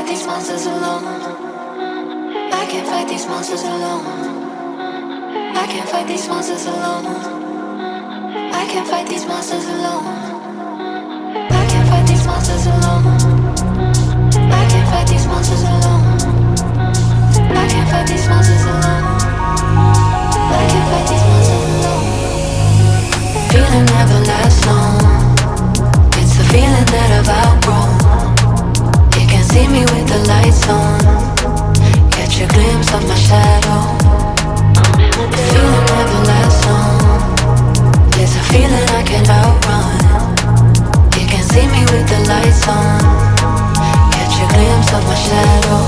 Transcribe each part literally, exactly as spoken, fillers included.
these monsters alone. I can't fight these monsters alone. I can't fight these monsters alone. I can't fight these monsters alone. I can't fight these monsters alone. I can't fight these monsters alone. I can't fight these monsters alone. I can't fight these monsters alone. Feeling never lasts long. It's a feeling that I've outgrown. You can see me with the lights on. Catch a glimpse of my shadow. The feeling never lasts long. It's a feeling I can't outrun. You can see me with the lights on. Catch a glimpse of my shadow.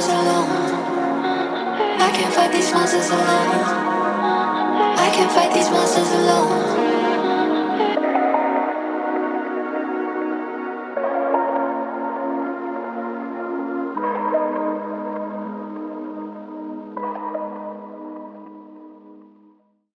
Fight these